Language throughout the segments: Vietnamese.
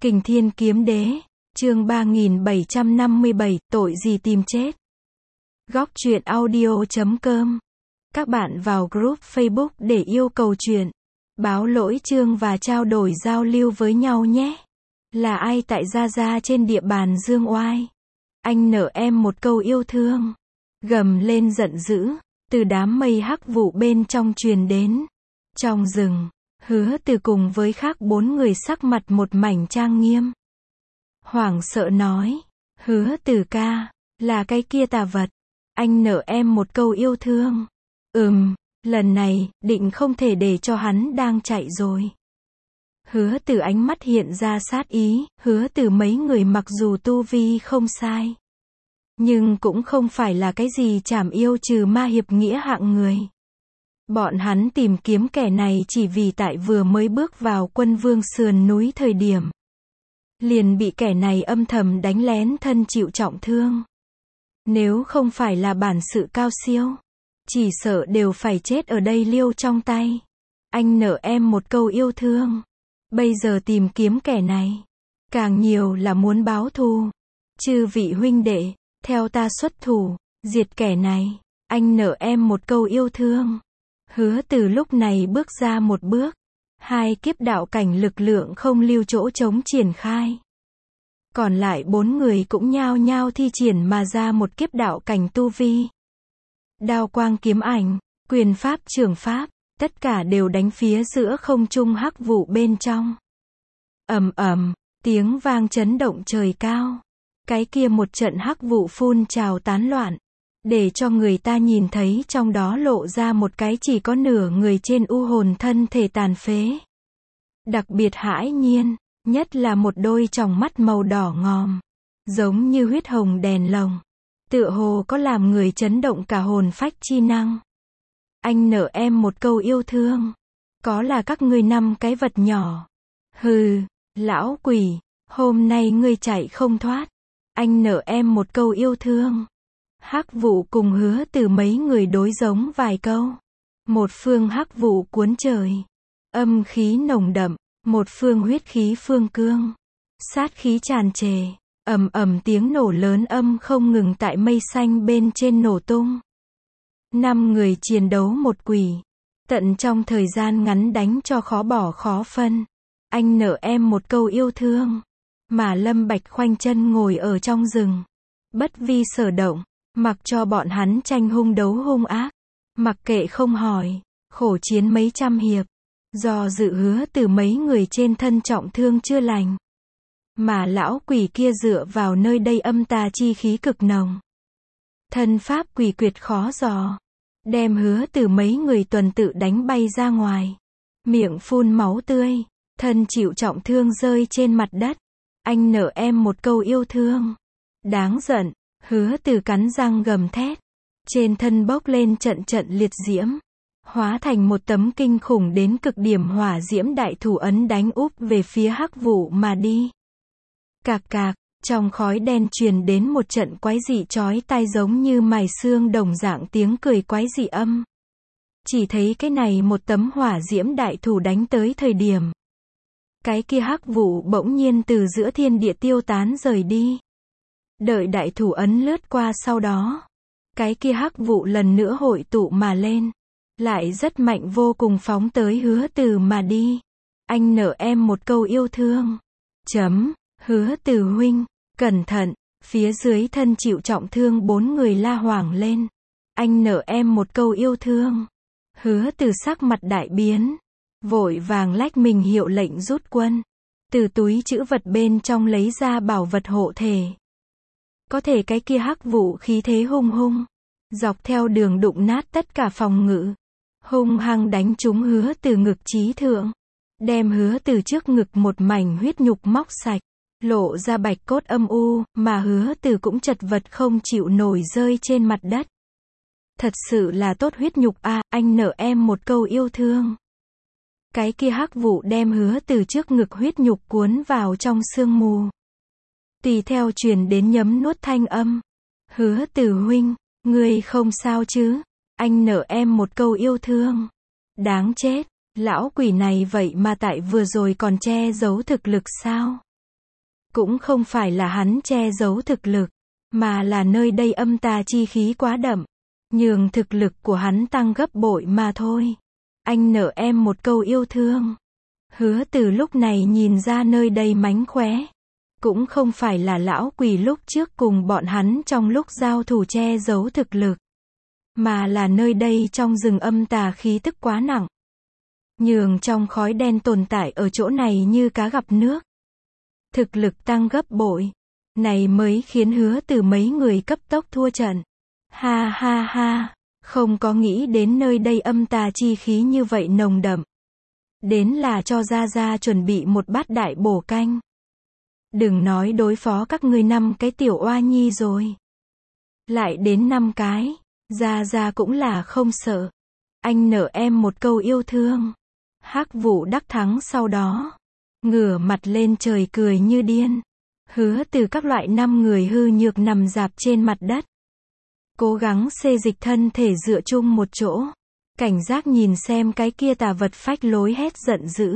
Kình Thiên Kiếm Đế, chương 3757, tội gì tìm chết. Góc truyện audio.com. Các bạn vào group Facebook để yêu cầu chuyện, báo lỗi chương và trao đổi giao lưu với nhau nhé. Là ai tại Gia Gia trên địa bàn Dương Oai? Anh nợ em một câu yêu thương. Gầm lên giận dữ, từ đám mây hắc vụ bên trong truyền đến. Trong rừng, Hứa Từ cùng với khác 4 người sắc mặt một mảnh trang nghiêm. Hoảng sợ nói, Hứa Từ ca, là cái kia tà vật. Anh nợ em một câu yêu thương. Lần này, định không thể để cho hắn đang chạy rồi. Hứa Từ ánh mắt hiện ra sát ý, Hứa Từ mấy người mặc dù tu vi không sai, nhưng cũng không phải là cái gì trảm yêu trừ ma hiệp nghĩa hạng người. Bọn hắn tìm kiếm kẻ này chỉ vì tại vừa mới bước vào Quân Vương sườn núi thời điểm, liền bị kẻ này âm thầm đánh lén thân chịu trọng thương. Nếu không phải là bản sự cao siêu, chỉ sợ đều phải chết ở đây liêu trong tay. Anh nợ em một câu yêu thương. Bây giờ tìm kiếm kẻ này, càng nhiều là muốn báo thù. Chư vị huynh đệ, theo ta xuất thủ, diệt kẻ này. Anh nợ em một câu yêu thương. Hứa Từ lúc này bước ra một bước. 2 kiếp đạo cảnh lực lượng không lưu chỗ trống triển khai. Còn lại 4 người cũng nhao nhao thi triển mà ra một kiếp đạo cảnh tu vi. Đao quang kiếm ảnh, quyền pháp trường pháp, tất cả đều đánh phía giữa không trung hắc vụ bên trong. Tiếng vang chấn động trời cao. Cái kia một trận hắc vụ phun trào tán loạn, để cho người ta nhìn thấy trong đó lộ ra một cái chỉ có nửa người trên u hồn thân thể tàn phế. Đặc biệt hãi nhiên, nhất là một đôi tròng mắt màu đỏ ngòm, giống như huyết hồng đèn lồng, tựa hồ có làm người chấn động cả hồn phách chi năng. Anh nợ em một câu yêu thương. Có là các ngươi 5 cái vật nhỏ. Hừ, lão quỷ, hôm nay ngươi chạy không thoát. Anh nợ em một câu yêu thương. Hắc vụ cùng Hứa Từ mấy người đối giống vài câu. Một phương hắc vụ cuốn trời, âm khí nồng đậm, một phương huyết khí phương cương, sát khí tràn trề. Tiếng nổ lớn âm không ngừng tại mây xanh bên trên nổ tung. 5 người chiến đấu một quỷ, tận trong thời gian ngắn đánh cho khó bỏ khó phân. Anh nợ em một câu yêu thương. Mà Lâm Bạch khoanh chân ngồi ở trong rừng, bất vi sở động, mặc cho bọn hắn tranh hung đấu hung ác, mặc kệ không hỏi, khổ chiến mấy trăm hiệp, do dự Hứa Từ mấy người trên thân trọng thương chưa lành. Mà lão quỷ kia dựa vào nơi đây âm tà chi khí cực nồng, thân pháp quỷ quyệt khó dò, đem Hứa Từ mấy người tuần tự đánh bay ra ngoài, miệng phun máu tươi, thân chịu trọng thương rơi trên mặt đất. Anh nợ em một câu yêu thương. Đáng giận, Hứa Từ cắn răng gầm thét, trên thân bốc lên trận trận liệt diễm, hóa thành một tấm kinh khủng đến cực điểm hỏa diễm đại thủ ấn đánh úp về phía hắc vụ mà đi. Cạc cạc, trong khói đen truyền đến một trận quái dị chói tai giống như mài xương đồng dạng tiếng cười quái dị âm. Chỉ thấy cái này một tấm hỏa diễm đại thủ đánh tới thời điểm, cái kia hắc vụ bỗng nhiên từ giữa thiên địa tiêu tán rời đi. Đợi đại thủ ấn lướt qua sau đó, cái kia hắc vụ lần nữa hội tụ mà lên, lại rất mạnh vô cùng phóng tới Hứa Từ mà đi. Anh nợ em một câu yêu thương. Hứa Từ huynh, cẩn thận. Phía dưới thân chịu trọng thương 4 người la hoảng lên. Anh nợ em một câu yêu thương. Hứa Từ sắc mặt đại biến, vội vàng lách mình hiệu lệnh rút quân, từ túi trữ vật bên trong lấy ra bảo vật hộ thể. Có thể cái kia hắc vụ khí thế hung hung, dọc theo đường đụng nát tất cả phòng ngự, hung hăng đánh trúng Hứa Từ ngực chí thượng, đem Hứa Từ trước ngực một mảnh huyết nhục móc sạch, lộ ra bạch cốt âm u, mà Hứa Từ cũng chật vật không chịu nổi rơi trên mặt đất. Thật sự là tốt huyết nhục a, anh nợ em một câu yêu thương. Cái kia hắc vụ đem Hứa Từ trước ngực huyết nhục cuốn vào trong sương mù. Tùy theo truyền đến nhấm nuốt thanh âm. Hứa Từ huynh, ngươi không sao chứ? Anh nợ em một câu yêu thương. Đáng chết, lão quỷ này vậy mà tại vừa rồi còn che giấu thực lực sao? Cũng không phải là hắn che giấu thực lực, mà là nơi đây âm tà chi khí quá đậm, nhường thực lực của hắn tăng gấp bội mà thôi. Anh nợ em một câu yêu thương. Hứa Từ lúc này nhìn ra nơi đây mánh khóe. Cũng không phải là lão quỷ lúc trước cùng bọn hắn trong lúc giao thủ che giấu thực lực, mà là nơi đây trong rừng âm tà khí tức quá nặng, nhường trong khói đen tồn tại ở chỗ này như cá gặp nước. Thực lực tăng gấp bội, này mới khiến Hứa Từ mấy người cấp tốc thua trận. Ha ha ha, không có nghĩ đến nơi đây âm tà chi khí như vậy nồng đậm. Đến là cho Gia Gia chuẩn bị một bát đại bổ canh. Đừng nói đối phó các ngươi 5 cái tiểu oa nhi rồi. Lại đến 5 cái, Gia Gia cũng là không sợ. Anh nợ em một câu yêu thương. Hắc Vụ đắc thắng sau đó, ngửa mặt lên trời cười như điên. Hứa Từ các loại 5 người hư nhược nằm rạp trên mặt đất, cố gắng xê dịch thân thể dựa chung một chỗ, cảnh giác nhìn xem cái kia tà vật phách lối hét giận dữ.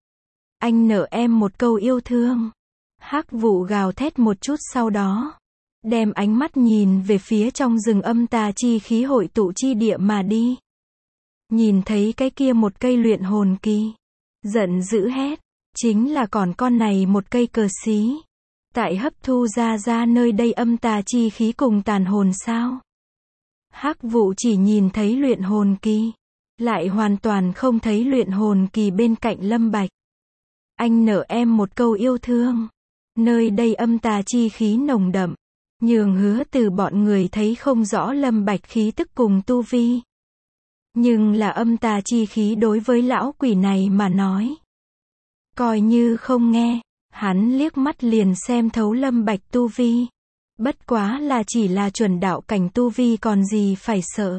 Anh nợ em một câu yêu thương. Hắc Vụ gào thét một chút sau đó, đem ánh mắt nhìn về phía trong rừng âm tà chi khí hội tụ chi địa mà đi. Nhìn thấy cái kia một cây luyện hồn kỳ, giận dữ hét, chính là còn con này một cây cờ xí. Tại hấp thu ra nơi đây âm tà chi khí cùng tàn hồn sao? Hắc Vụ chỉ nhìn thấy luyện hồn kỳ, lại hoàn toàn không thấy luyện hồn kỳ bên cạnh Lâm Bạch. Anh nợ em một câu yêu thương. Nơi đây âm tà chi khí nồng đậm, nhường Hứa Từ bọn người thấy không rõ Lâm Bạch khí tức cùng tu vi. Nhưng là âm tà chi khí đối với lão quỷ này mà nói, coi như không nghe, hắn liếc mắt liền xem thấu Lâm Bạch tu vi. Bất quá là chỉ là chuẩn đạo cảnh tu vi còn gì phải sợ.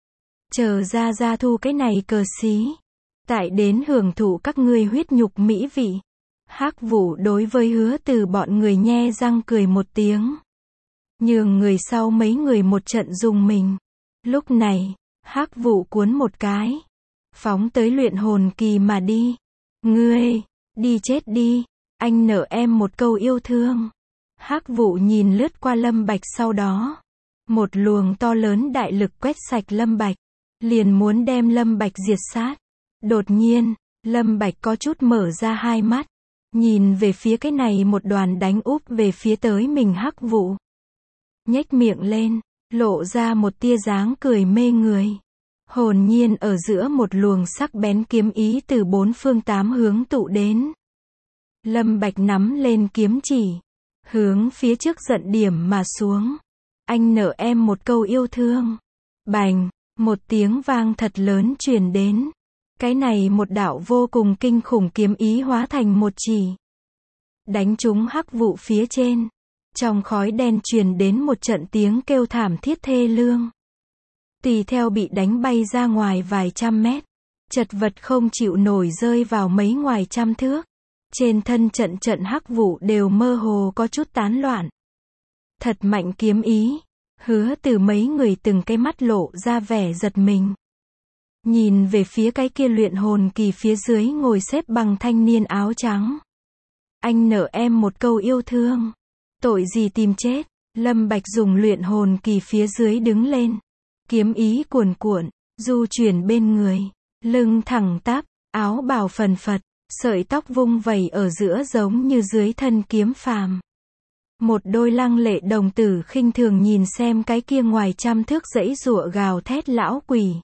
Chờ ra thu cái này cờ xí, tại đến hưởng thụ các ngươi huyết nhục mỹ vị. Hắc Vụ đối với Hứa Từ bọn người nhe răng cười một tiếng, nhường người sau mấy người một trận dùng mình. Lúc này, Hắc Vụ cuốn một cái, phóng tới luyện hồn kỳ mà đi. Ngươi, đi chết đi, anh nợ em một câu yêu thương. Hắc Vụ nhìn lướt qua Lâm Bạch sau đó, một luồng to lớn đại lực quét sạch Lâm Bạch, liền muốn đem Lâm Bạch diệt sát. Đột nhiên, Lâm Bạch có chút mở ra hai mắt, nhìn về phía cái này một đoàn đánh úp về phía tới mình Hắc Vụ. Nhếch miệng lên, lộ ra một tia dáng cười mê người. Hồn nhiên ở giữa một luồng sắc bén kiếm ý từ 4 phương 8 hướng tụ đến. Lâm Bạch nắm lên kiếm chỉ, hướng phía trước giận điểm mà xuống. Anh nợ em một câu yêu thương. Bành, một tiếng vang thật lớn truyền đến. Cái này một đạo vô cùng kinh khủng kiếm ý hóa thành một chỉ, đánh trúng Hắc Vụ phía trên. Trong khói đen truyền đến một trận tiếng kêu thảm thiết thê lương. Tùy theo bị đánh bay ra ngoài vài trăm mét, chật vật không chịu nổi rơi vào mấy ngoài trăm thước. Trên thân trận Hắc Vụ đều mơ hồ có chút tán loạn. Thật mạnh kiếm ý. Hứa Từ mấy người từng cái mắt lộ ra vẻ giật mình. Nhìn về phía cái kia luyện hồn kỳ phía dưới ngồi xếp bằng thanh niên áo trắng. Anh nợ em một câu yêu thương. Tội gì tìm chết. Lâm Bạch dùng luyện hồn kỳ phía dưới đứng lên. Kiếm ý cuồn cuộn, du chuyển bên người. Lưng thẳng tắp, áo bào phần phật, sợi tóc vung vẩy ở giữa giống như dưới thân kiếm phàm. Một đôi lăng lệ đồng tử khinh thường nhìn xem cái kia ngoài trăm thước giãy giụa gào thét lão quỷ.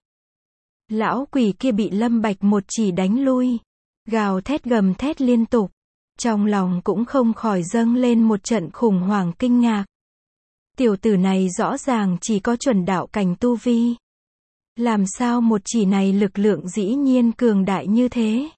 Lão quỷ kia bị Lâm Bạch một chỉ đánh lui, gào thét gầm thét liên tục. Trong lòng cũng không khỏi dâng lên một trận khủng hoảng kinh ngạc. Tiểu tử này rõ ràng chỉ có chuẩn đạo cảnh tu vi. Làm sao một chỉ này lực lượng dĩ nhiên cường đại như thế?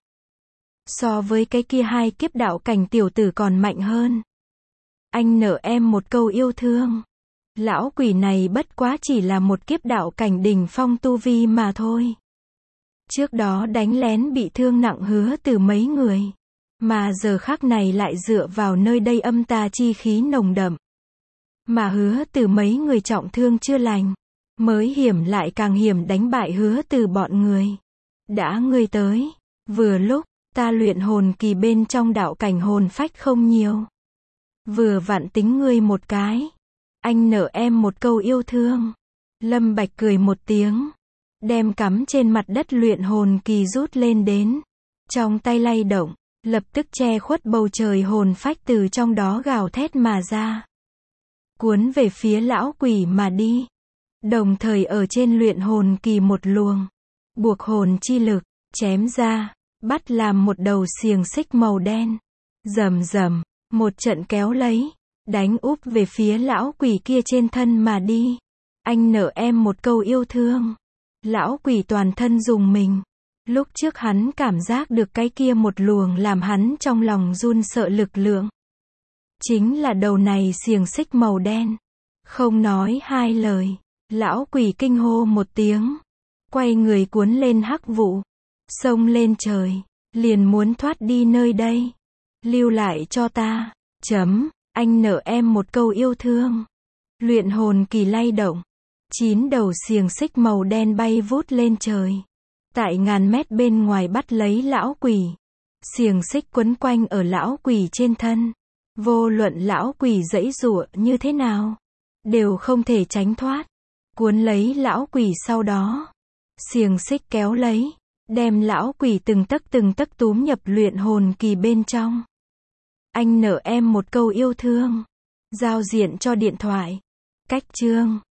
So với cái kia 2 kiếp đạo cảnh tiểu tử còn mạnh hơn. Anh nợ em một câu yêu thương. Lão quỷ này bất quá chỉ là một kiếp đạo cảnh đỉnh phong tu vi mà thôi. Trước đó đánh lén bị thương nặng Hứa Từ mấy người, mà giờ khắc này lại dựa vào nơi đây âm tà chi khí nồng đậm. Mà Hứa Từ mấy người trọng thương chưa lành, mới hiểm lại càng hiểm đánh bại Hứa Từ bọn người. Đã ngươi tới, vừa lúc, ta luyện hồn kỳ bên trong đạo cảnh hồn phách không nhiều. Vừa vặn tính ngươi một cái. Anh nợ em một câu yêu thương. Lâm Bạch cười một tiếng. Đem cắm trên mặt đất luyện hồn kỳ rút lên đến. Trong tay lay động. Lập tức che khuất bầu trời hồn phách từ trong đó gào thét mà ra. Cuốn về phía lão quỷ mà đi. Đồng thời ở trên luyện hồn kỳ một luồng. Buộc hồn chi lực. Chém ra. Bắt làm một đầu xiềng xích màu đen. Rầm rầm. Một trận kéo lấy. Đánh úp về phía lão quỷ kia trên thân mà đi. Anh nợ em một câu yêu thương. Lão quỷ toàn thân rùng mình. Lúc trước hắn cảm giác được cái kia một luồng làm hắn trong lòng run sợ lực lượng. Chính là đầu này xiềng xích màu đen. Không nói hai lời. Lão quỷ kinh hô một tiếng. Quay người cuốn lên hắc vụ. Xông lên trời. Liền muốn thoát đi nơi đây. Lưu lại cho ta. Anh nợ em một câu yêu thương. Luyện hồn kỳ lay động. 9 đầu xiềng xích màu đen bay vút lên trời. Tại ngàn mét bên ngoài bắt lấy lão quỷ. Xiềng xích quấn quanh ở lão quỷ trên thân. Vô luận lão quỷ giãy giụa như thế nào. Đều không thể tránh thoát. Cuốn lấy lão quỷ sau đó. Xiềng xích kéo lấy. Đem lão quỷ từng tấc túm nhập luyện hồn kỳ bên trong. Anh nợ em một câu yêu thương. Giao diện cho điện thoại. Cách chương